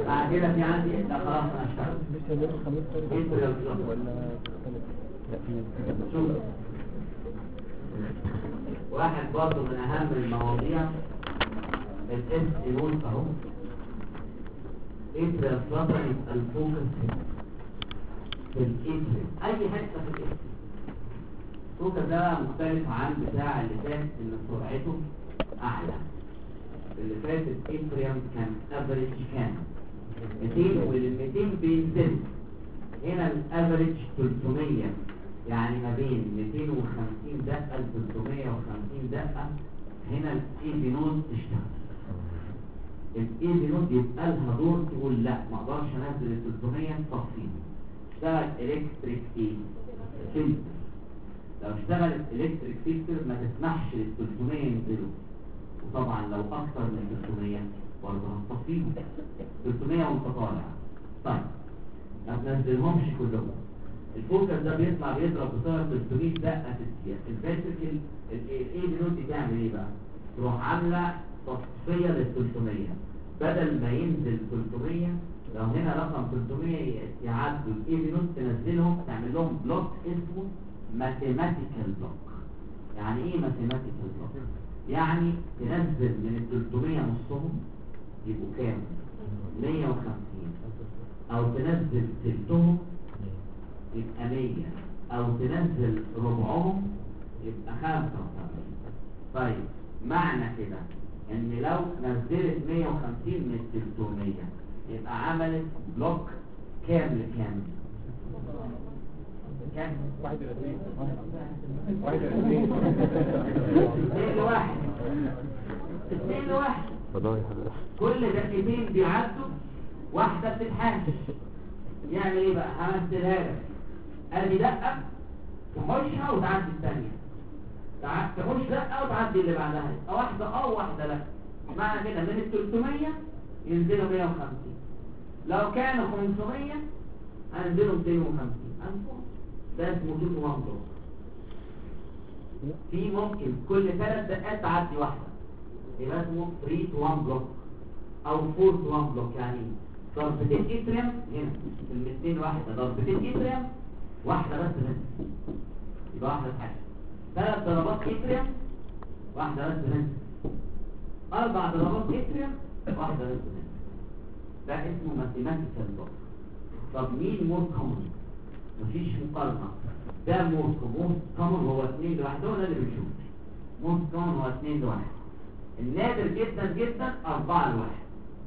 بعد كده في عندي لا خلاص انا اشتغل شوف واحد برضه من اهم المواضيع الاس نوت اهو اتريال فلاتر يبقى الفوكس في الاتريال اي حته في الاتريال. الفوكس ده مختلف عن بتاع اللي فات ان سرعته اعلى. اللي فات الاتريال كان افريج كام 200 وال 200 بينزل. هنا الافريج 300 يعني ما بين 250 دقه ل 350 دقه. هنا الاي نود تشتغل. الاي نود يبقى لها دور تقول لا ما اقدرش انزل ال 300 تصفيه. اشتغل الكتريك ايه فلتر. لو اشتغلت الكتريك فلتر ما تسمحش لل 300 ينزلوا. وطبعا لو اكتر من 300 برضه هتصفيهم 300 وانت طالع. طيب ما تنزلهمش كلهم. الفوكس ده بيطلع بيضرب بسرعه 300 دقه في الدقيقه. الفاتريكل الايه دي تعمل ايه بقى؟ تروح عامله تصفيه لل 300 بدل ما ينزل 300. لو هنا رقم 300 يعدوا الايه نوت تنزلهم تعمل لهم بلوك اسمه ماثيماتيكال بلوك. يعني ايه ماثيماتيكال بلوك؟ يعني تنزل من ال 300 نصهم يبقوا كام 150 او تنزل ثلثهم يبقى 100 او تنزل ربعهم يبقى 75. طيب معنى كده ان لو نزلت 150 من 300 يبقى عملت بلوك كام لكام 21 2 لواحد كل دقيقتين بيعدوا واحدة بتتحاش. يعمل ايه بقى؟ همثلها لك. ادي دقة تخشها وتعدي الثانية. تخش دقة وتعدي اللي بعدها. واحدة واحدة لا. معنى كده من ال 300 ينزلوا 150. لو كانوا 500 هنزلوا 250. ده اسمه توت وان بلوك. في ممكن كل 3 دقات تعدي واحدة يبقى اسمه 3 to 1 بلوك او 4 to 1 بلوك. يعني ضربتين اتريم هنا في ال 200 واحدة ضربتين اتريم واحدة بس هنا يبقى واحدة حاجة. 3 ضربات اتريم واحدة بس هنا. 4 ضربات اتريم واحدة بس هنا. ده اسمه ماثيماتيكال بلوك. طب مين مور كومن؟ مفيش مقارنة. ده مور كومن هو 2 لواحد. هو ده اللي بنشوفه. مور كومن هو 2 لواحد. النادر جدا جدا 4 لواحد.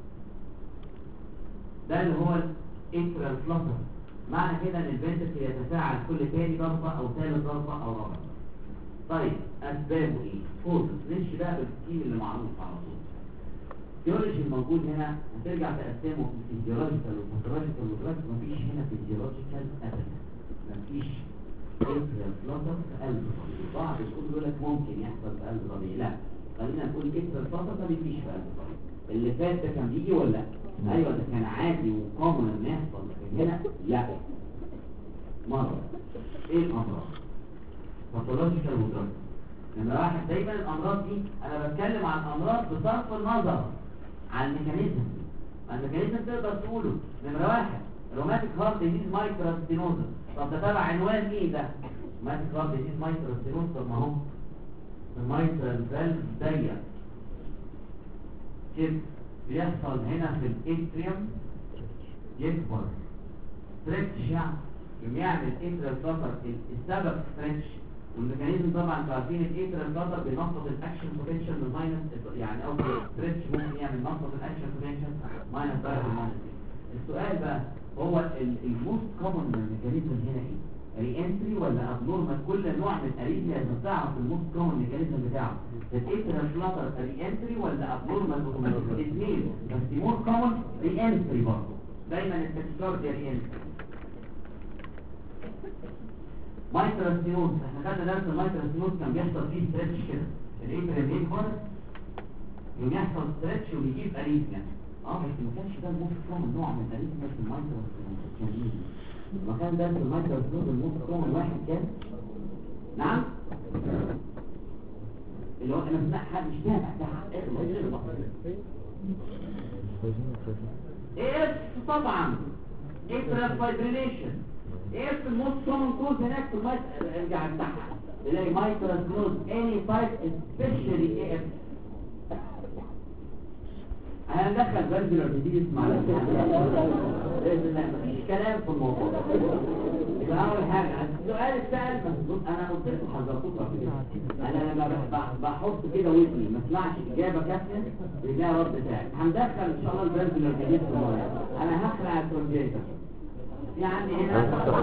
ده اللي هو الاتريال فلاتر. معنى كده ان الفنتركل يتفاعل كل تاني ضربة او ثالث ضربة او رابعة. طيب اسبابه ايه؟ فوكس. نمشي بقى بالسكيم اللي معروف على طول. الفيزيولوجي الموجود هنا هترجع تقسمه فيزيولوجيكال وباثولوجيكال ودراجز. مفيش هنا فيزيولوجيكال ابدا. مفيش اتريال فلاتر في قلب الربيع. بعض يقول لك ممكن يحصل في قلب الربيع. لا خلينا نقول اتريال فلاتر ما بيجيش في قلب الربيع. اللي فات ده كان بيجي ولا لا؟ ايوه ده كان عادي وكومن ان يحصل. لكن هنا لا. مرة ايه الامراض؟ باثولوجيكال ودراجز. نمرة واحد دايما الامراض دي انا بتكلم عن امراض بصرف النظر عن الميكانيزم. الميكانيزم تقدر تقوله. نمرة واحد روماتيك هارت ديزيز مايكروستينوزس. طب ده تبع عنوان ايه ده؟ روماتيك هارت ديزيز مايكروستينوزس. طب ما هو المايترال فالف ضيق كده بيحصل هنا في الاتريوم يكبر ستريتش. يعني يعمل اتريال فلاتر. السبب ستريتش والميكانيزم طبعا انتوا عارفين الاتريال فلاتر بينقص الاكشن بوتنشال من ماينس يعني او ستريتش ممكن يعمل نقص الاكشن بوتنشال ماينس درجه الماينس. السؤال بقى هو الموست كومن ميكانيزم هنا ايه؟ ري انتري ولا ابنورمال؟ كل نوع من الاريثميا لازم تعرف الموست كومن ميكانيزم بتاعه. الاتريال فلاتر ري انتري ولا ابنورمال اوتوماتيك؟ الاثنين بس مور كومن ري انتري برضه. دايما التكسيكارديا ري انتري. مايترال احنا خدنا درس المايترال كان بيحصل فيه ستريتش كده. الاتريال يكبر يوم يحصل ستريتش ويجيب اريثميا. بس ما كانش ده الموست كومن نوع من الاريثميا في المايترال. ما كان ده في المايترال الموست كومن واحد كان نعم اللي هو انا حد مش سامع ده اف طبعا اترال فايبريليشن. اف الموست كومن كوز هناك في المايت، ارجع بتاعها تلاقي مايترال كلوز اني تايب سبيشالي اف. هندخل فالفولار ديزيز مع باذن الله، مفيش كلام في الموضوع ده. يبقى اول حاجه السؤال اتسال مظبوط، انا قلت لكم حضراتكم قبل كده، انا لما بحط كده ودني ما اسمعش اجابه كافيه بيلاقي رد فعل. هندخل ان شاء الله الفالفولار ديزيز في الموضوع. انا هخلع الكونجيتر في عندي هنا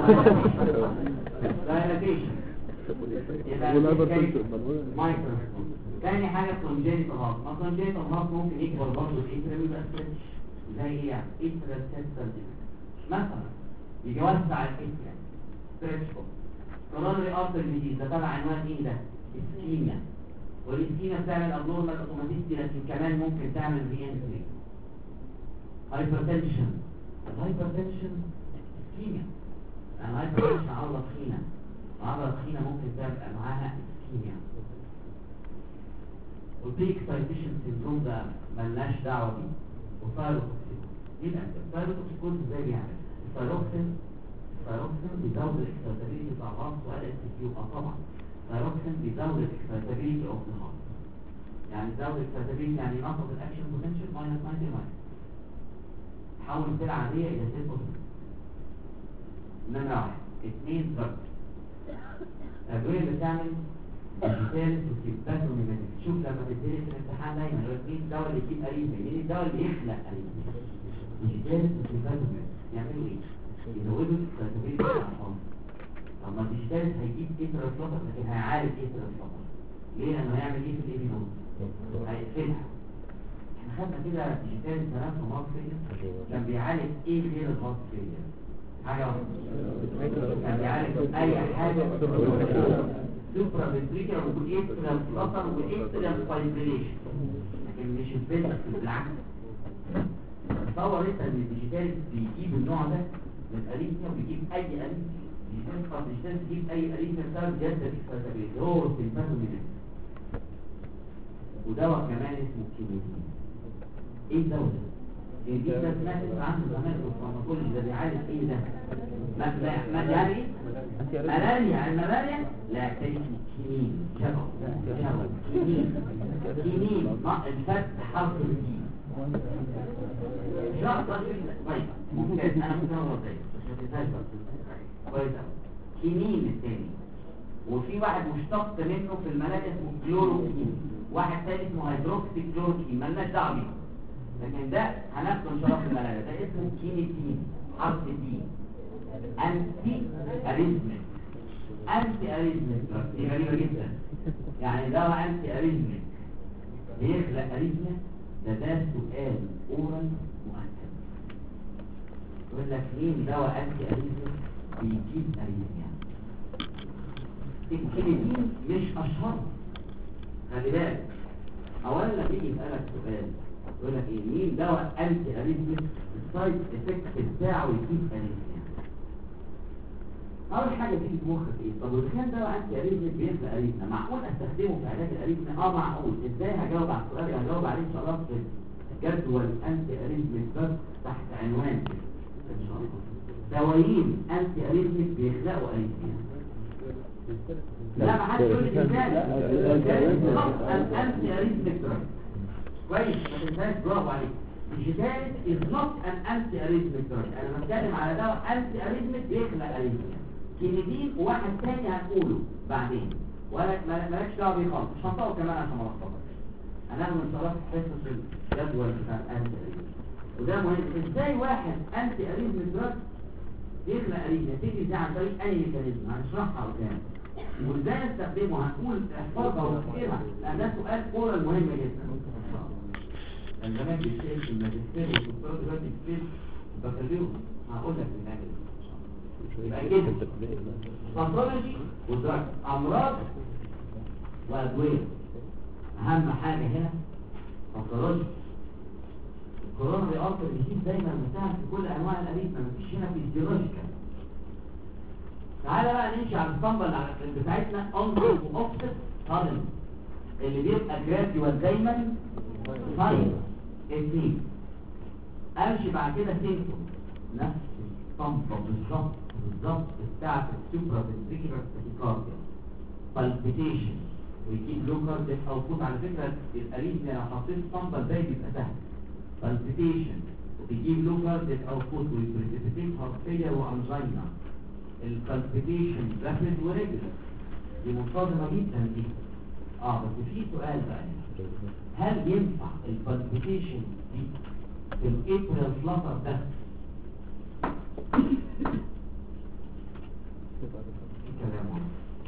دايلاتيشن يبقى مايكروسكوب. تاني حاجة كونجينيتال هارت. ما كونجينيتال هارت ممكن يكبر برضه الاتريم يبقى ستريتش زي ايه يعني؟ اتريال سيستم مثلا يجي يوسع الاتريم ستريتش بوك. كورونري ارتري ديزيز ده تبع عنوان ايه ده؟ اسكيميا. والاسكيميا بتعمل ابنورمال اوتوماتيكي لكن كمان ممكن تعمل ري انتري. هايبرتنشن. الهايبرتنشن اسكيميا. يعني الهايبرتنشن عضلة تخينة. عضلة تخينة ممكن تبقى معاها اسكيميا. والبيك سايتيشن سيندروم ده ملناش دعوه بيه. وثايروكسين. يبقى الثايروكسين ازاي يعني؟ الثايروكسين بيزود الاكسيتابيليتي بتاع الهارت وقال السكيو طبعا. الثايروكسين بيزود الاكسيتابيليتي اوف ذا هارت. يعني يزود الاكسيتابيليتي يعني ينقص الاكشن بوتنشال ماينس 99. تحول السيل عاديه الى سيل بوزيتيف. نمره واحد. اثنين دراج. الادويه اللي بتعمل الثالث والسيمباتوميماتيك. شوف لما بتدرس في الامتحان دايما يقول لك مين الدواء اللي يجيب اريثميا، مين الدواء اللي يخلق اريثميا. الثالث والسيمباتوميماتيك يعملوا ايه؟ يزودوا الاكسيتابيليتي بتاع الهارت. طب ما الثالث هيجيب اترال فلتر لكن هيعالج اترال فلتر. ليه؟ لانه هيعمل ايه في الاي نود؟ هيقفلها. احنا خدنا كده الثالث زمان في هارت فيلير كان بيعالج ايه غير الهارت فيلير؟ حاجه واحده. كان بيعالج اي حاجه سوبرا فنتريكولار والايترال فلتر والايترال فايبريليشن، لكن مش الفيلر بالعكس. تصور انت ان الديجيتال بيجيب النوع ده من الاريثميا وبيجيب اي اريثميا. الديجيتال تجيب اي اريثميا بسبب زياده الاكسيتابيليتي هو السيمباتوميماتيك. ودواء كمان اسمه كيموتين. ايه الدواء ده؟ الكيموتين ده سمعت عنه زمان في الفارماكولوجي. ده بيعالج ايه ده؟ ما يعني ايه؟ ملاريا. الملاريا لا تسمى كينين. كينين الفتح حرف الكين شرطة. طيب ممكن انا ممكن اقول طيب كويس. كينين الثاني. وفي واحد مشتق منه في الملاريا اسمه كلوروكين. واحد ثاني اسمه هيدروكسي كلوروكين مالناش دعوه بيه، لكن ده هناخده ان شاء الله في الملاريا. ده اسمه كينيتين حرف الدين. انتي اريزميك. انتي اريزميك دي غريبه جدا. يعني دواء انتي اريزميك بيخلق اريزميا. ده سؤال اورال مؤكد. يقول لك مين دواء انتي اريزميك بيجيب اريزميا؟ الكليتين مش اشهر. خلي بالك اولا لما يجي يسالك سؤال يقول لك ايه مين دواء انتي اريزميك السايد افكت بتاعه يجيب اريزميا. اول حاجه تيجي في مخك ايه؟ طب واذا كان دواء انتي اريثميك بيخلق اريثميا معقول استخدمه في علاج الاريثميا؟ معقول. ازاي؟ هجاوب على السؤال اللي هجاوب عليه ان شاء الله في جدول انتي اريثميك بس تحت عنوان ان شاء الله دوايين انتي اريثميك بيخلقوا اريثميا. لا ما حدش يقول لي ازاي. انتي اريثميك دراج كويس ما تنساش. برافو عليك. الجدال is not an anti-arrhythmic drug. انا بتكلم على دواء anti-arrhythmic بيخلق اريثميا. كينيدين وواحد تاني هنقوله بعدين ولا مالكش دعوه بيه خالص. مش هنطول كمان عشان ما لخبطكش. هناخد ان شاء الله في حصه الجدول بتاع الانتي-arrhythmic. وده مهم. ازاي واحد anti-arrhythmic drug بيخلق اريثميا؟ تيجي ازاي؟ عن طريق اي ميكانيزم هنشرحها قدام. وازاي نستخدمه هنقول احفظها وافتكرها لان ده سؤال اورال مهم جدا. كان زمان بيتسال في الماجستير والدكتوراه دلوقتي بيتسال البكالوريوس. هقول لك بنعمل ايه. يبقى كده باثولوجي ودراج امراض وادويه. اهم حاجه هنا باثولوجي. الكورونري ارتري ديزيز دايما بتاعها في كل انواع الاريثميا. مفيش هنا فيزيولوجيكال. تعالى بقى نمشي على الاسطمبه بتاعتنا اونست واوفست هارن اللي بيبقى جراديوال دايما ساين. اثنين امشي بعد كده سيمتوم نفس الطنطه بالظبط بتاعت السوبرا فنتريكولار تاكيكارديا بالبيتيشن ويجيب لوكر ديت اوتبوت. على فكره الاريثميا لو حطيت طنطه ازاي بيبقى سهل. بالبيتيشن وبيجيب لوكر ديت اوتبوت ويبريسيبيتيت هارت فيلير وانجينا. البالبيتيشن رابيد وريجولار دي منتظمه جدا دي. بس في سؤال بقى، هل ينفع البالبيتيشن دي في الاتريال فلاتر ده كلام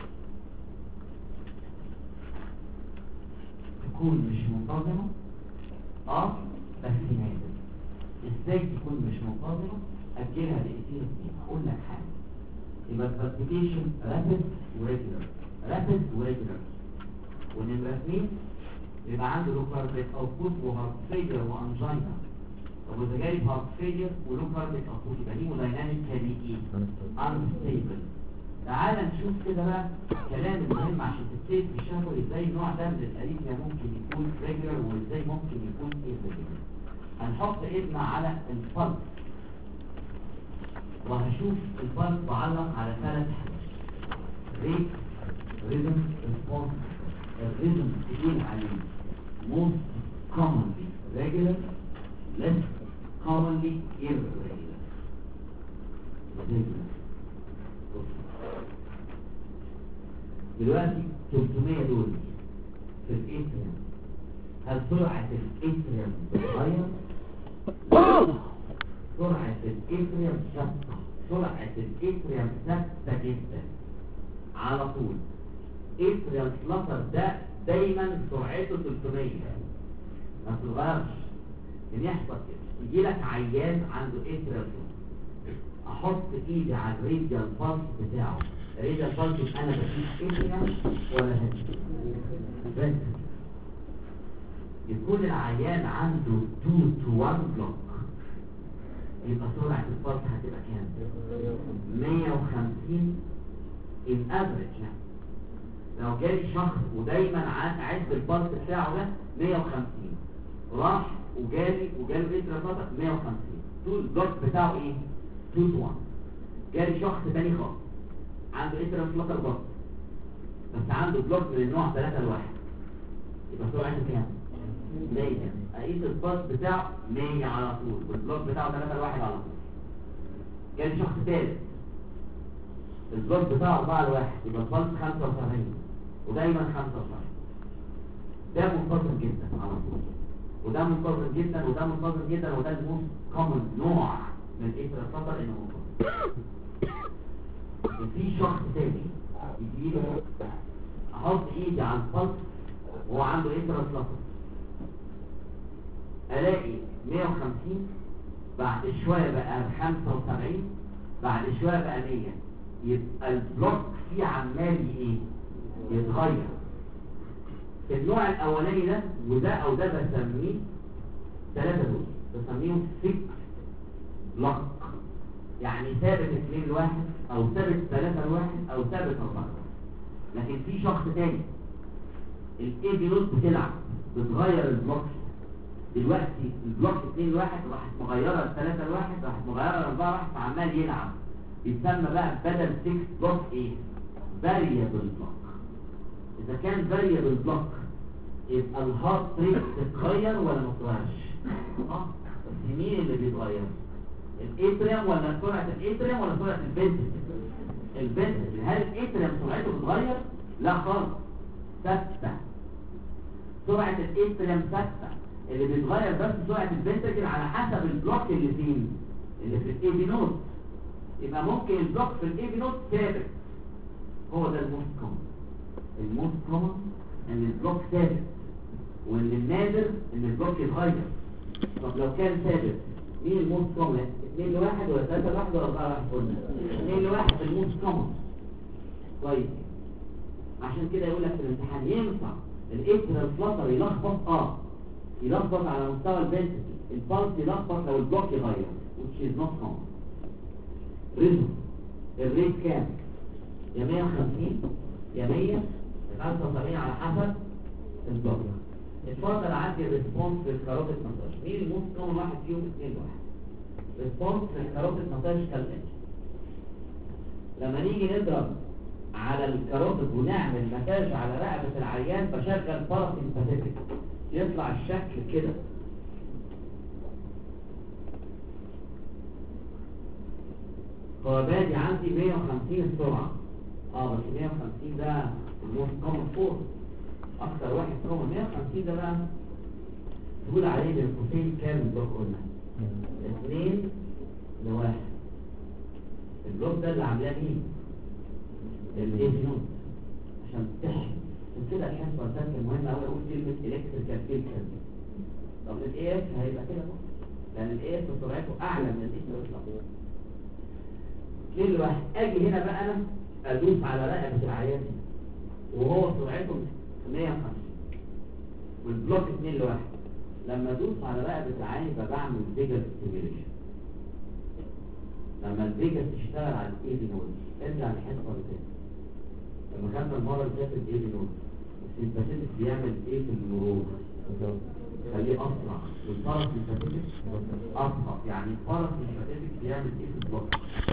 تكون مش منتظمة؟ بس نادر. ازاي تكون مش منتظمة؟ اجلها دقيقتين اتنين. هقول لك حاجة. يبقى البالبيتيشن رابيد وريجولار ونمرة 2 يبقى عنده لو كارديك اوتبوت وهارت فيلير وانجينا. طب واذا جالي هارت فيلير ولو كارديك اوتبوت يبقى هيمودايناميكالي انستيبل. تعال نشوف كده بقى الكلام المهم عشان تبتدي في الشهوة ازاي النوع ده من الاريثميا ممكن يكون ريجولار وازاي ممكن يكون irregular. هنحط ايدنا على البلس وهشوف البلس بعلق على 3 حاجات: ريت، ريزم، ريسبونس. الريزم تقول عليه most commonly regular, less commonly irregular. دلوقتي 300 دول في الاتريم، هل سرعة الاتريم بتتغير؟ سرعة الاتريم ثابتة. سرعة الاتريم ثابتة جدا على طول. اتريم فلاتر ده دايما سرعته 300 ما بتتغيرش. ان يحصل كده يجي لك عيان عنده اتريم، احط ايدي على الراديال بالس بتاعه. الراديال بالس انا بشوف اتريم ولا هدي. يكون العيان عنده 2-to-1 بلوك، يبقى سرعة البلس هتبقى كام؟ 150 in average. يعني لو جالي شخص ودايما عد البلس بتاعه ده 150، راح وجاله اتريال فلاتر 150، طول البلوك بتاعه ايه؟ 2-to-1. جالي شخص تاني خالص عنده اتريال فلاتر برضه بس عنده بلوك من النوع 3-1، يبقى سرعته كام؟ 100. اقيس البلس بتاعه 100 على طول والبلوك بتاعه 3-1 على طول. جالي شخص ثالث البلوك بتاعه 4-1، يبقى البلس 75 ودايما 75. ده منتظم جدا على طول، وده منتظم جدا وده منتظم جدا، وده الموست كومن نوع من الاتريال فلاتر انه منتظم. وفي شخص تاني يجي لي احط ايدي على البلس وهو عنده اتريال فلاتر، الاقي 150، بعد شويه بقى 75، بعد شويه بقى 100. يبقى البلوك فيه عمال يتغير. في النوع الاولاني ده وده او ده بسميه 3 دول، بسميهم 6 بلوك، يعني ثابت 2-1 او ثابت 3-1 او ثابت 4. لكن في شخص تاني الاي بي نوت بتلعب بتغير البلوك. دلوقتي البلوك 2-1 راحت مغيره 3-1 راحت مغيره 4-1 فعمال يلعب. بيتسمى بقى بدل 6 بلوك ايه؟ فاريبل بلوك. اذا كان فاريبل بلوك يبقى الهارت ريت تتغير ولا ما تتغيرش؟ بس مين اللي بيتغير؟ الاتريم ولا سرعه الاتريم ولا سرعه الفنتركل؟ هل الاتريم سرعته بتتغير؟ لا خالص، ثابته. سرعه الاتريم ثابته، اللي بيتغير بس سرعه الفنتركل على حسب البلوك اللي فين، اللي في الاي بي نوت. يبقى ممكن البلوك في الاي بي نوت ثابت، هو ده الموست كومن. الموست كومن ان البلوك ثابت، وان النادر ان البلوك يتغير. طب لو كان ثابت مين الموست كومن؟ 2-1 ولا 3-1 ولا 4-1؟ قلنا 2-1 في الموست كومن. كويس. عشان كده يقول لك في الامتحان ينفع الاتريال فلاتر يلخبط؟ يلخبط على مستوى الفنتركل، البلس يلخبط لو البلوك يغير which is not common. ريزم الريت كام؟ يا 150 يا 100 يا 75 على حسب البلوك. اتفضل عندي الريسبونس للكاروتيد مساج. مين الموست كومن واحد فيهم؟ 2 واحد. ريسبونس للكاروتيد مساج كالاتي. لما نيجي نضرب على الكاروتيد ونعمل مساج على رقبة العيان بشغل باراسيمباثيك، يطلع الشكل كده. هو بادي عندي 150 السرعة، بس 150 ده الموست كومن فور، اكتر واحد كومن. 150 ده بقى تقول عليه بالقوسين كام البلوك؟ قلنا 2-1. البلوك ده اللي عاملاه مين؟ الاي في نوت، عشان تحمي. كده الحصه كانت مهمه قوي، اقول كلمه الكتريكال فيلتر. طب الاي اف هيبقى كده برضه، لان الاي اف سرعته اعلى من الاي اف. 2-1. اجي هنا بقى انا ادوس على رقبه العيان وهو سرعته 150 والبلوك 2-1. لما ادوس على رقبه العيان يبقى بعمل فيجر ستيميوليشن. لما الفيجر تشتغل على الاي في نود، ارجع للحصه اللي فاتت لما خدنا المره اللي فاتت الاي في نود، السيمباثيك بيعمل ايه في المرور؟ خليه اسرع، والباراسيمباثيك اسرع. يعني الباراسيمباثيك بيعمل ايه في البلوك؟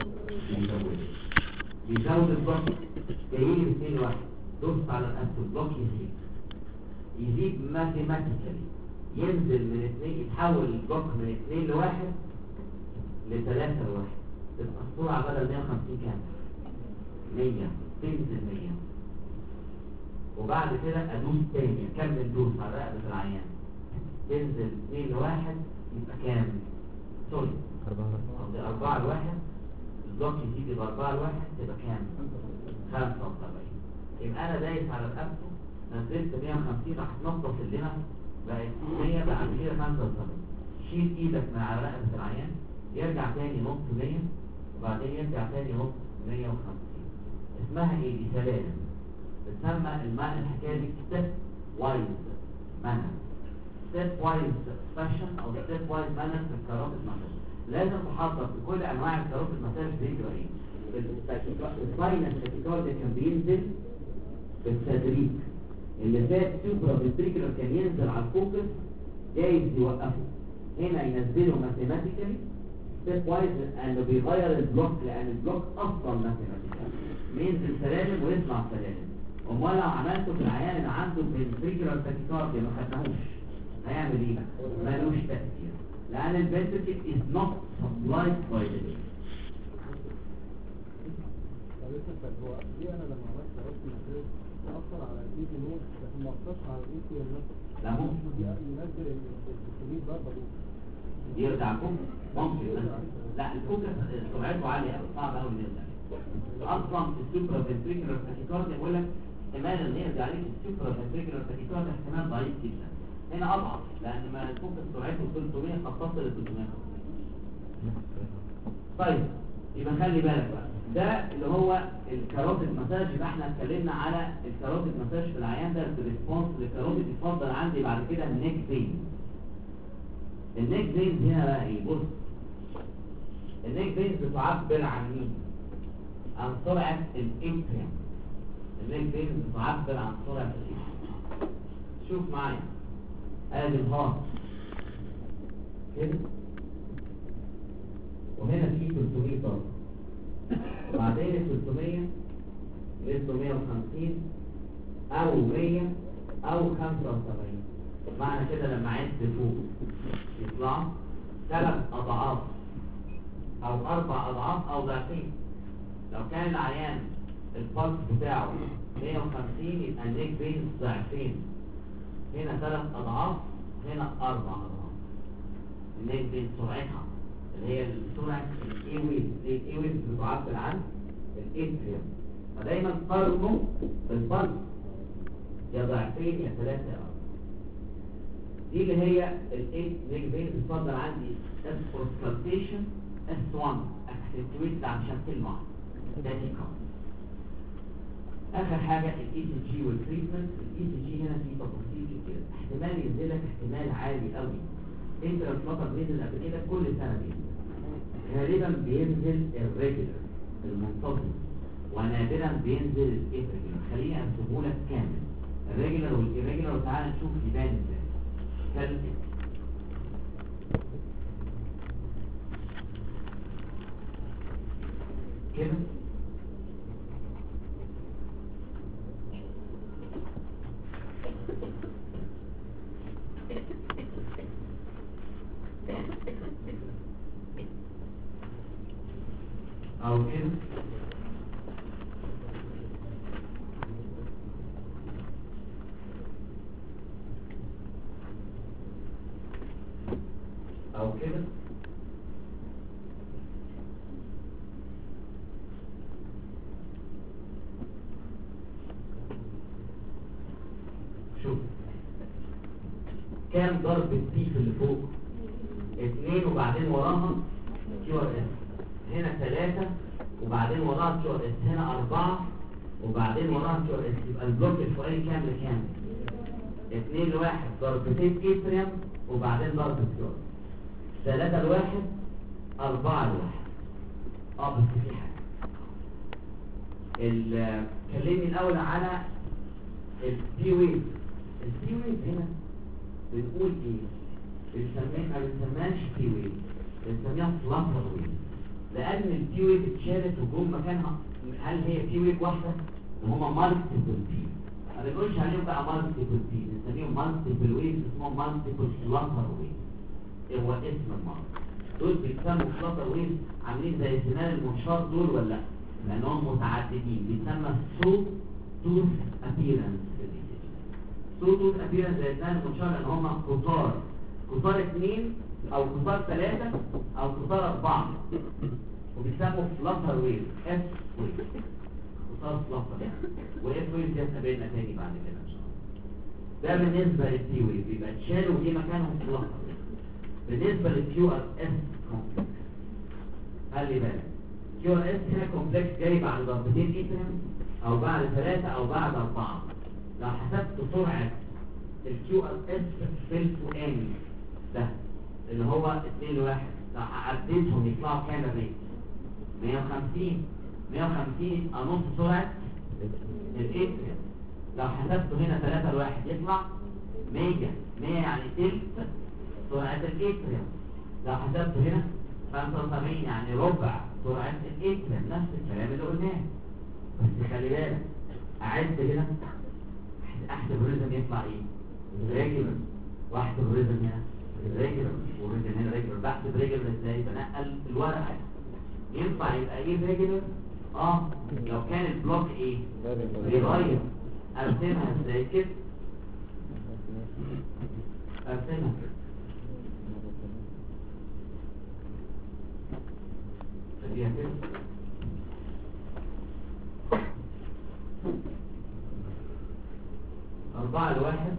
بيزود البلوك. جايين 2-1، دوس على الاسود، البلوك يزيد ماثيماتيكالي، ينزل من 2، يتحول البلوك من 2-1 ل3-1. تبقى السرعه بدل 150 كام؟ 100، تنزل 100. وبعد كده ادوس تاني، اكمل دوس على رقبه العيان، تنزل 2-1 يبقى كام؟ سوري 4-1. البلوك يزيد يبقى 4-1 تبقى كام؟ 75. يبقى انا دايس على رقبته، نزلت 150، راح تنطط لنا بقت 100، بعد كده 75. شيل ايدك من على رقبه العيان، يرجع تاني نص 100، وبعدين يرجع تاني نص 150. اسمها ايه دي؟ سلالم. بتسمى المعنى الحكايه دي ستيب وايز مانر، ستيب وايز فاشن او ستيب وايز مانر في الكاروتيد مساج. لازم تحضر في كل انواع الكاروتيد مساج بيجرى ايه. الساينس التكيكارديا كان بينزل بالتدريج، اللي فات سوبرا فينتريكولار كان ينزل على الفوكس، جايز يوقفه هنا ينزله ماثيماتيكالي ستيب وايز، لانه بيغير البلوك، لان البلوك اصلا ماثيماتيكال بينزل سلالم ويطلع سلالم. امال لو عملته في العيان اللي عنده فينتريكولار تاكيكارديا ما خدناهوش، هيعمل ايه بقى؟ مالوش تاثير، لان الفنتريكل is not supplied by the brain. هو ليه انا لما عملت رسم مساج اثر على الاي في نود لكن ما اثرش على الاي سي ام؟ لا ممكن ينزل السليب ضربه دي يرجع فوق، ممكن. لا الفوكس سرعته عاليه قوي، صعب قوي يرجع. اصلا السوبرا فنتريكولار تاكيكارديا بيقول لك احتمال ان يرجع عليك السوبرا فنتريكولار تاكيكارديا احتمال ضعيف جدا. هنا اضعف، لان ما الفوكس سرعته 300 قد تصل ل 300. طيب يبقى خلي بالك بقى، ده اللي هو الكاروتيد مساج. يبقى احنا اتكلمنا على الكاروتيد مساج في العيان ده بريسبونس للكاروتيد. يفضل عندي بعد كده النيك فين. النيك فين هنا بقى ايه؟ بص، النيك فين بتعبر عن مين؟ عن سرعه الانتريم. النيك فين بتعبر عن سرعه الانتريم. شوف معايا، ادي الهارت كده، وهنا في 300 ضرب، وبعدين ال 300 ل 350 او 100 او 75. معنى كده لما عدت فوق يطلع 3 اضعاف او 4 اضعاف او ضعفين. لو كان العيان البلس بتاعه 150 يبقى النيك بين ضعفين، هنا 3 اضعاف، هنا 4 اضعاف. النيك بين سرعتها اللي هي سرعه الايويز، الايويز بتعبر عن الاتريوم. فدايما قارنوا بالبلس، يا ضعفين يا 3 يا 4. دي اللي هي الايه نيك بين. بتفضل عندي اس اوسكالتيشن S1 اكسنتويت عشان كلمه واحده ده. اخر حاجه الاي سي جي والتريتمنت. الاي سي جي هنا فيه تفاصيل كتير، احتمال ينزلك احتمال عالي قوي. انت لو اتفضل بينزل قبل كده كل سنه بينزل، غالبا بينزل الريجولر المنتظم، ونادرا بينزل الإيريجولر. خليني ارسمه لك كامل الريجولر والإيريجولر، وتعالى نشوف يبان ازاي. كالاتي. كده او كده او كده شوف كام ضرب التي في اللي فوق 2 وبعدين وراها كيو ار اس، هنا 3 وبعدين وراها كيو ار اس، هنا 4 وبعدين وراها كيو ار اس، يبقى البلوك الفوقاني كام لكام؟ 2 لواحد ضربتين اتريم وبعدين ضربة كيو ار اس، 3 لواحد 4 لواحد. بس في حاجة كلمني الأول على البي ويف. البي ويف هنا بنقول ايه؟ ما بنسميهاش بي ويف، بنسميها فلاتر ويف، لأن البي ويف اتشالت وجم مكانها. هل هي بي ويف واحدة؟ وهما مالتيبل بي، ما بنقولش عليهم بقى مالتيبل بي، بنسميهم مالتيبل ويف، اسمهم مالتيبل فلاتر ويف. ايه هو اسم المرض؟ دول بيتسموا فلاتر ويف، عاملين زي سنان المنشار دول ولا لا؟ لأنهم متعددين، بيتسمى سو توث ابيرنس. سو توث ابيرنس زي سنان المنشار لأن هم قطار 2 او قطار 3 او قطار 4، وبيسموا فلاتر ويف، اف ويف، قطار فلاتر واف ويف دي هتقابلنا تاني بعد كده ان شاء الله. ده بالنسبه للتي ويف، يبقى اتشالوا ودي مكانهم فلاتر. بالنسبه للكيو ار اس كومبلكس، خلي بالك كيو ار اس هنا كومبلكس جاي بعد ضربتين اتريم او بعد 3 او بعد 4، لو حسبت سرعه الكيو ار اس في الفوقاني ده اللي هو 2 لواحد، لو عديتهم يطلعوا كام الريت؟ 150 نص سرعة الاتريم. لو حسبته هنا 3 لواحد يطلع 100 يعني تلت سرعة الاتريم. لو حسبته هنا 75 يعني ربع سرعة الاتريم، نفس الكلام اللي قلناه. بس خلي بالك اعد هنا، احسب الريزم يطلع ايه؟ ريجولر، واحسب الريزم هنا ريجولر والريزم هنا ريجولر. بحسب ريجولر ازاي؟ بنقل الورقة، ينفع يبقى ايه ريجولر؟ لو كان البلوك ايه؟ بيغير. ارسمها ازاي كده؟ ارسمها كده، خليها كده. أربعة لواحد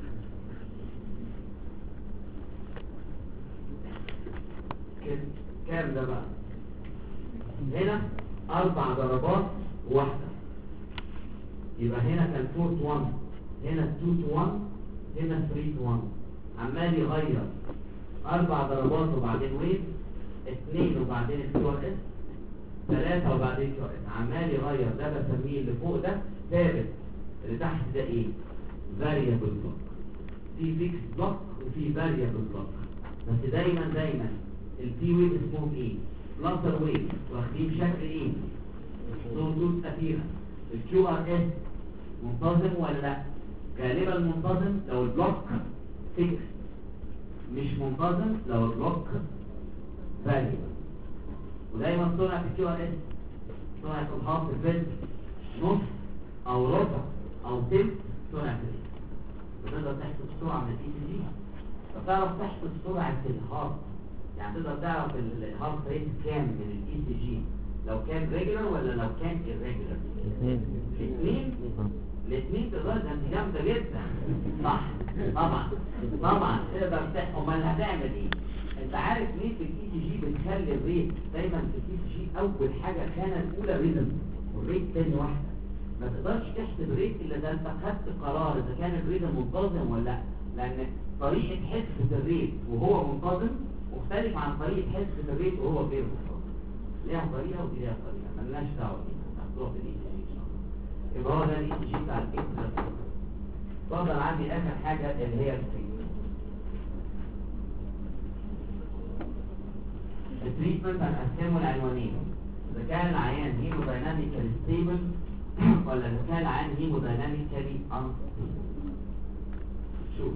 كده. كام ده بقى؟ هنا 4 ضربات واحدة، يبقى هنا كان 4 to 1، هنا 2 to 1، هنا 3 to 1. عمال يغير 4 ضربات وبعدين ويف، 2 وبعدين الكيو ار اس، 3 وبعدين كيو ار اس، عمال يغير. ده بسميه اللي فوق ده ثابت، اللي تحت ده ايه؟ فاريبل بلوك. في فيكس بلوك وفي فاريبل بلوك، بس دايما البي ويف اسمهم ايه؟ فلاتر ويف، واخدين شكل ايه؟ صوت اخيرا. الكيو ار اس منتظم ولا لا؟ غالبا منتظم لو البلوك فيكس، مش منتظم لو البلوك فاريبل. ودايما سرعه الكيو ار اس، سرعه الخط في نص او ربع او تلت سرعه الريت. وتقدر تحسب السرعه من الاي سي جي، فتعرف تحسب سرعه الهارت، يعني تقدر تعرف الهارت ريت كام من الاي سي جي، لو كان ريجولار ولا لو كان irregular. الاثنين تقدر. ده انت جامده جدا، صح؟ طبعا تقدر امال هتعمل ايه؟ انت عارف ليه في الاي سي جي بتخلي الريت دايما في الاي سي جي اول حاجه كانت الاولى ريزم، والريت تاني واحده. ما تقدرش تحسب ريت الا ده انت خدت قرار اذا كان الريت منتظم ولا لا، لان طريقه حسبه الريت وهو منتظم مختلف عن طريقه حسبه الريت وهو غير منتظم. ليها طريقه ودي ليها طريقه، مالناش دعوه بيها، هتروح بالاي سي جي ان شاء الله. يبقى هو ده الاي سي جي بتاع الاكسترا. اتفضل. عندي اخر حاجه اللي هي الفري. التريتمنت هنقسمه لعنوانين، اذا كان العيان هيمودايناميكالي ستيبل ولا اذا كان العيان هيمودايناميكالي انستيبل. شوف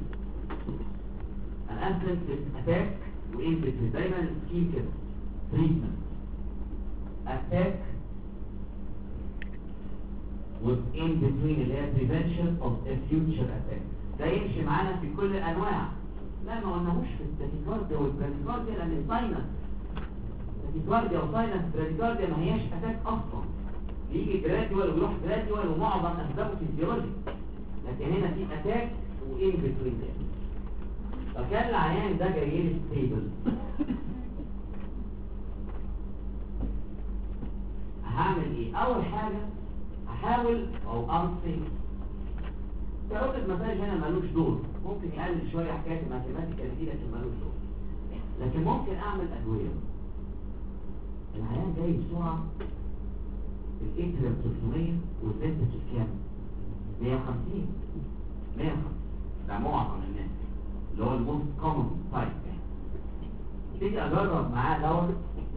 هنقسم اتاك وان بتري، دايما السكيم كده تريتمنت اتاك وان بتوين اللي هي prevention of a future attack. ده يمشي معانا في كل الانواع. لا ما قلناهوش في التاكيكارديا والبراديكارديا لان الساينس التاكيكارديا وساينس براديكارديا ما هياش اتاك اصلا، بيجي جراديوال ويروح جراديوال ومعظم اسبابه فيزيولوجي، لكن هنا في اتاك وان بتوين ده. فكان العيان ده جاي لي ستيبل، هعمل ايه؟ اول حاجه هحاول او انصي تعود المساج هنا ملوش دور، ممكن يقلل شويه حكايه الماثيماتيكال دي لكن ملوش دور. لكن ممكن اعمل ادويه. العيان جاي بسرعه الاتريال 300 والفنتج كام؟ 150 ده معظم الناس اللي هو الموست كومن تايب. تيجي اجرب معاه دواء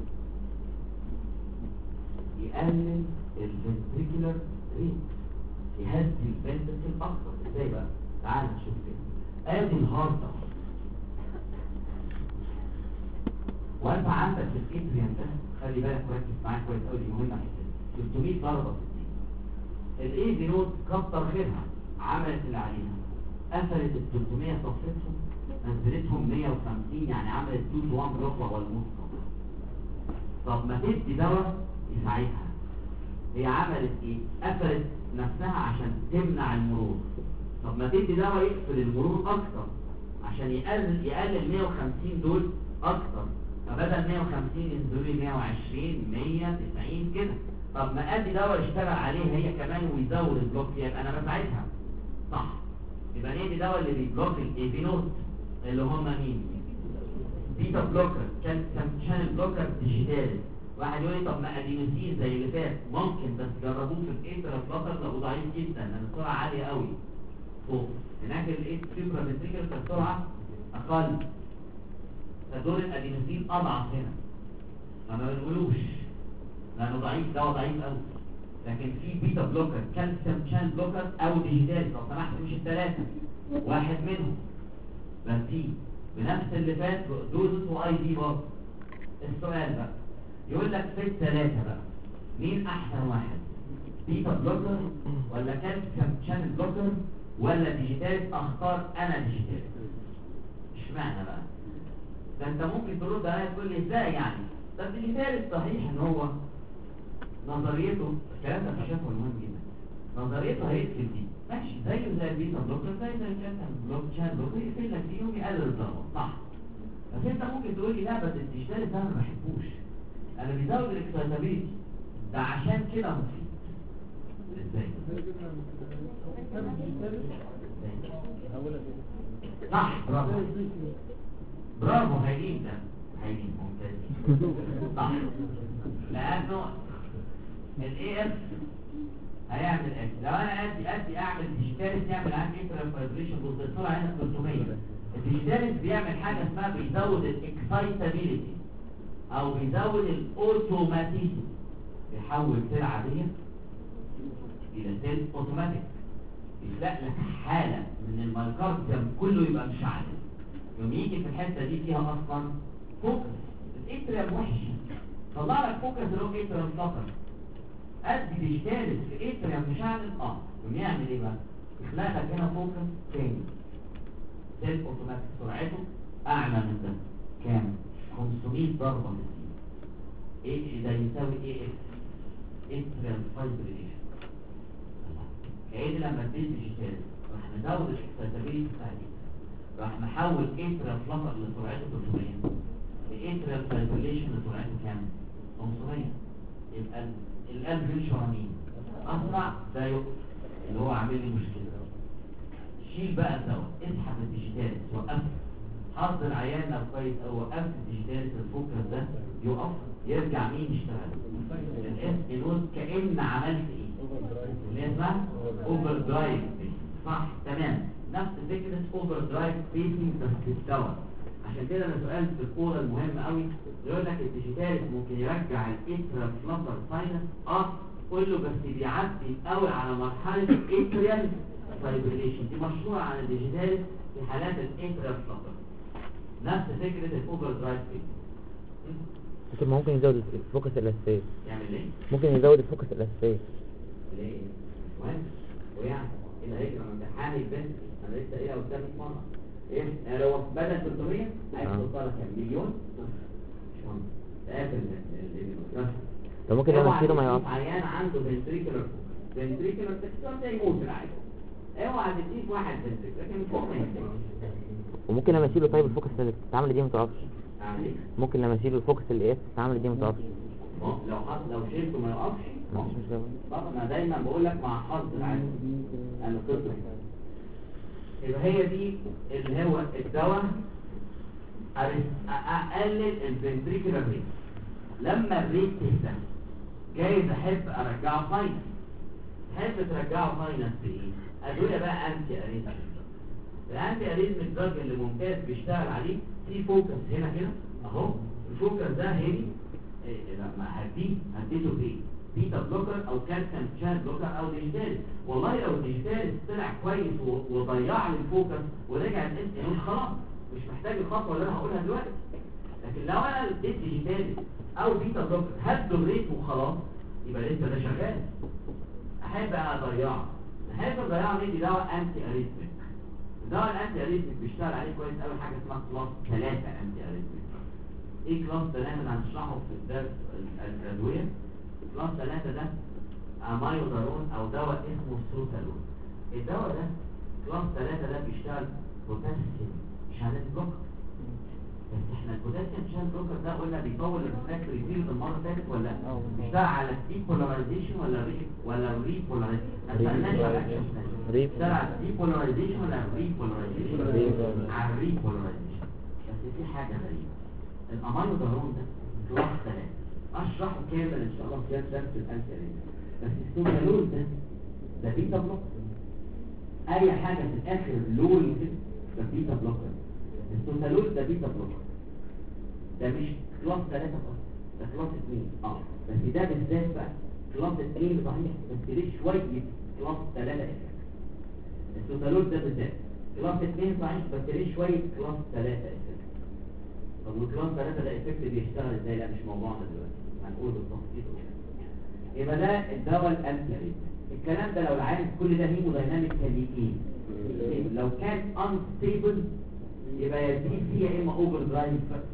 يقلل الفنتريكولار ريت، يهدي الفنتريكل اكتر. ازاي بقى؟ تعال نشوف كده. ادي الهارت وانت عندك في الاتريان ده، خلي بالك وركز معايا كويس قوي، دي مهمه جدا. 300 ضربه في الاي دي نوت كتر خيرها، عملت اللي عليها، قفلت ال 300 صفتهم، نزلتهم 150، يعني عملت 2 to 1 بلوك والمصطفى. طب ما تدي دواء يساعدها. هي عملت ايه؟ قفلت نفسها عشان تمنع المرور. طب ما تدي دواء يقفل المرور اكتر عشان يقلل 150 دول اكتر، فبدل 150 ينزلوا لي 120 190 كده. طب ما ادي دواء يشتغل عليها هي كمان ويزود البلوك، يبقى انا بساعدها صح. يبقى ندي دواء اللي بيبلوك الاي بي نوت اللي هم مين؟ بيتا بلوكر، كان بلوكر ديجيتال. واحد يقول لي طب ما ادينوسين زي اللي فات، ممكن بس جربوه في الايتر بلوكر لو ضعيف جدا لان السرعه عاليه قوي فوق. هناك الايت سوبر فنتريكل السرعه اقل، فدول الادينوسين اضعف هنا فما بنقولوش لانه ضعيف، دواء ضعيف قوي. لكن في بيتا بلوكر، كالسيوم شان بلوكر او ديجيتال لو سمحت، مش الثلاثه، واحد منهم بس بنفس اللي فات دوزس واي دي برضه. السؤال بقى يقول لك في الثلاثه بقى مين احسن واحد؟ بيتا بلوكر ولا كالسيوم شان بلوكر ولا ديجيتال؟ اختار انا ديجيتال. اشمعنى بقى؟ ده انت ممكن ترد عليا تقول لي ازاي يعني؟ ده الديجيتال الصحيح ان هو نظريته، الكلام ده اكتشافه مهم جدا، نظريته هيقفل دي ماشي زي البيتا بلوكر، زي الكالسيوم بلوك شان بلوكر، يقفل لك فيهم يقلل الضربه صح. بس انت ممكن تقول لي لا بس الديجيتال ده انا ما بحبوش، انا بيزود الاكسايتابيلتي، ده عشان كده مفيد. ازاي؟ صح برافو برافو، هايلين ده هايلين ممتاز صح. لانه الاي اف هيعمل اكس، لو انا ادي اعمل ديجيتاليس يعمل عندي انترال فايبريشن ضد السرعه هنا 300. الديجيتاليس بيعمل حاجه اسمها بيزود الاكسايتابيلتي او بيزود الاوتوماتيسيتي، بيحول سيل عاديه الى سيل اوتوماتيك، يخلق لك حاله من المايوكارديوم كله يبقى مشعل. يوم يجي في الحته دي فيها اصلا فوكس، الاتريم وحش، طلع لك فوكس اللي هو اتريم فقط. ادي ديجيتاليس في اتريم مشعل يوم يعمل ايه بقى؟ يخلق لك هنا فوكس تاني سيل اوتوماتيك، سرعته اعلى من ده كام؟ 500 ضربه من دي. ايه ده يساوي ايه؟ اتريم فايبريشن. كأن لما تدي ديجيتاليس راح نزود الاكسايتابيلتي بتاعتي، راح نحول اتريال فلتر لسرعته 300 لاتريال فايبريشن لسرعته كام؟ 500. يبقى القلب يمشي ورا مين؟ اسرع، ده اللي هو عامل لي مشكله. شيل بقى الدواء، اسحب الديجيتاليس، وقف، حظ العيان لو كويس او وقفت الديجيتاليس الفوكس ده يقف، يرجع مين يشتغل؟ الاس انود. كأن عملت ايه؟ اللي اسمها اوفر درايف، صح تمام، نفس فكره اوفر درايف بيسنج بس بالدواء، عشان كده انا سؤال في الكوره المهم قوي يقول لك الديجيتاليس ممكن يرجع الاترا فلاتر ساينس قول له بس بيعدي قوي على مرحله الاتريال فايبريليشن. دي مشهوره عن الديجيتاليس في حالات الاترا فلاتر، نفس فكره الاوفر درايف كده. ممكن يزود الفوكس الاساسي. يعمل ايه؟ ممكن يزود الفوكس الاساسي. ليه؟ مهم. ويعني اللي هيجرى من امتحان البنت انا لسه قايلها قدامك مره ايه؟ يعني لو بدل 300 عايز توصلها كام؟ مليون؟ مش مهم. تقابل الابن. طب ممكن لما تشيله ما يقعش. عيان عنده فنتريكولار فنتريكولار تكسر ده يموت العيان. اوعى تديك واحد فنتريكولار لكن فوق ما يموتش. وممكن لما اشيله طيب الفوكس اللي بتتعمل دي ما تقفش. اعمل ايه؟ ممكن لما اشيله الفوكس اللي بتتعمل دي ما تقفش. لو شلته ما يقفش مفيش مشكله. طبعا انا دايما بقول لك مع حظ العين انا قصه. يبقى هي دي اللي هو الدواء اقلل الفنتريكولار ريت. لما الريت تهدى جايز احب ارجعه فاينل. تحب ترجعه فاينل بايه؟ ادويه بقى انتي اريزميك. الانتي اريزميك دراج اللي ممتاز بيشتغل عليه في فوكس هنا كده اهو. الفوكس ده هيجي لما هديته بايه؟ بيتا بلوكر او كالسيوم شانل بلوكر او ديجيتاليس. والله لو الديجيتاليس طلع كويس وضيع لي الفوكس ورجع الانسولين خلاص مش محتاج الخطوه اللي انا هقولها دلوقتي. لكن لو انا اديت ديجيتاليس او بيتا بلوكر هدوا الريت وخلاص يبقى لسه ده شغال. احب اضيعه. احب اضيعه ندي دواء انتي اريثميك. الدواء الانتي اريثميك بيشتغل عليه كويس قوي حاجه اسمها كلاس 3 انتي اريثميك. ايه كلاس 3 اللي هنشرحه في الدرس الادويه؟ كلاس 3 ده امايودارون او دواء اسمه سوتالون. الدواء ده كلاس 3 ده بيشتغل بوتاسيوم شانل بلوكر. بس احنا البوتاسيوم شانل بلوكر ده قلنا بيطول الريفراكتوري بيريود المره اللي فاتت ولا بيشتغل على الديبولاريزيشن ولا الريبولاريزيشن؟ ما سالناش على الاكشن. بيشتغل على الديبولاريزيشن ولا الريبولاريزيشن؟ على الريبولاريزيشن. بس في حاجه غريبه. الامايودارون ده كلاس 3 اشرحه كامل ان شاء الله في درس الانتي. بس السوتالون ده بيتا بلوكر. اي حاجه في الاخر لول كده ده بيتا بلوكر. السوتالون ده بيتا بلوكر. ده مش كلاس 3 بس ده كلاس 2 بس ده بالذات بقى كلاس 2 صحيح بس ليه شويه كلاس 3 افكت. السوتالون ده بالذات كلاس 2 صحيح بس ليه شويه كلاس 3 افكت. طب والكلاس 3 ده افكت بيشتغل ازاي؟ لا مش موضوعنا دلوقتي هنقول بالتفصيل. يبقى ده الدواء الانتي. الكلام ده لو العالم كل ده هيمودايناميك كاليكين لو كان انستيبل يبقى يا دي سي يا اما اوفر درايف.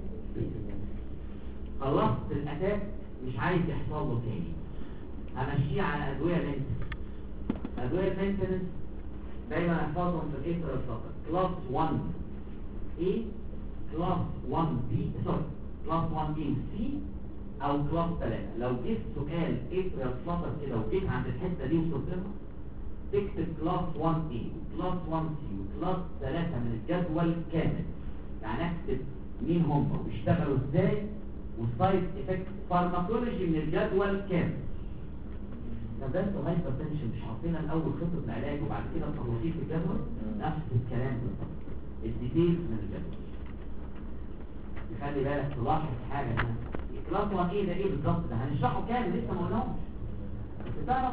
خلصت الاتاك مش عايز يحصل له تاني همشيه على ادويه مينتنس. ادويه مينتنس دايما احفظهم في الاتر الفقط. كلاس 1 اي كلاس 1 بي سوري كلاس 1 بي سي او كلاس 3. لو جيت سؤال اتر الفقط كده وجيت عند الحته دي وصلت لها تكتب كلاس 1 اي كلاس 1 سي وكلاس 3 من الجدول كامل. يعني اكتب مين هم وبيشتغلوا ازاي والسايد افكت فارماكولوجي من الجدول كامل. طب ده انتوا هايبرتنشن مش حاطين الاول خطه العلاج وبعد كده التفاصيل في الجدول؟ نفس الكلام بالظبط الديتيلز من الجدول. خلي بالك تلاحظ حاجه هنا كلاس 1 ايه ده ايه بالظبط ده هنشرحه كامل لسه ما قلناهوش. بس تعرف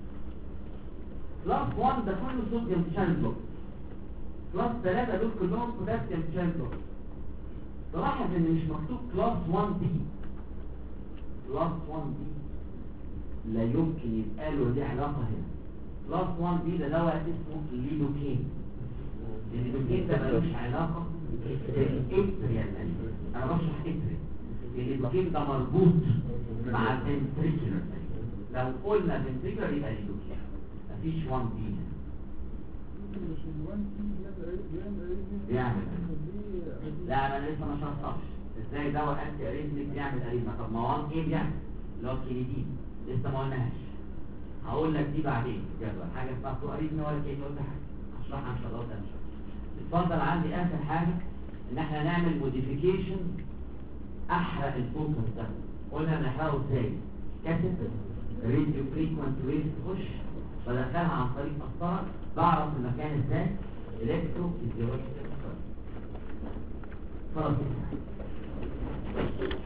كلاس 1 ده كله صوديوم شانل بلوك. كلاس 3 دول كلهم بوتاسيوم شانل بلوك. تلاحظ ان مش مكتوب كلاس 1 بي. كلاس 1 بي لا يمكن يبقى له دي علاقه هنا. كلاس 1 بي ده دواء اسمه ليدوكين. الليدوكين ده ملوش علاقه بالاتريال. انا بشرح اتريال. الليدوكين ده مربوط مع الفنتريكولار. لو قلنا فنتريكولار يبقى ليدوكين. مفيش 1 بي بيعمل. لا انا لسه ما شرحتش ازاي دواء انتي اريثميك بيعمل اريثميا. طب ما 1 ايه بيعمل اللي هو الكينيدين لسه ما قلناهاش. هقول لك دي بعدين جدول حاجه اسمها تو اريثميا ولا كيني قلت حاجه هشرحها ان شاء الله قدام شويه. اتفضل عندي اخر حاجه ان احنا نعمل موديفيكيشن احرق الفوكس ده. قلنا نحرقه ازاي؟ كاسيت راديو فريكوينت ويف تخش بدخلها عن طريق قسطره. بعرف المكان ازاي؟ الكترو فيزيولوجي. خلاص